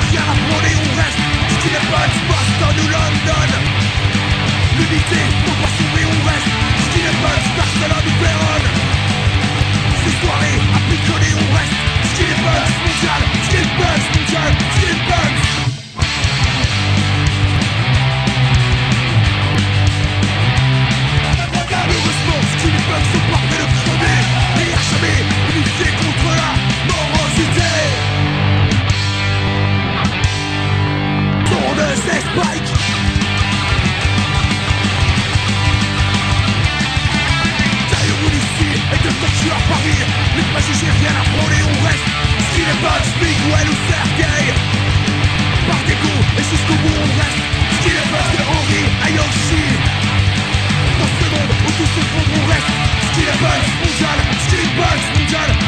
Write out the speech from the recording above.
rien à prôner, on reste style punch, Boston ou London. L'unité, faut pas s'ouvrir, on reste style punch, Barcelone ou Vérone. Ces soirées à picoler, on reste style punch mondial, style punch mondial, style punch. Heureusement, style punch sont parfaits de crever. Et y'a jamais unifié contre la morosité. Tourneuse et Spike. Taillons ici et de Tokyo à Paris. Les préjugés rien à prôner, on reste style punch, Miguel ou Sergei. Par dégoût et jusqu'au bout on reste style punch de Henri à Yoshi. Dans ce monde où tout se fond, on reste style punch mondial, style punch mondial.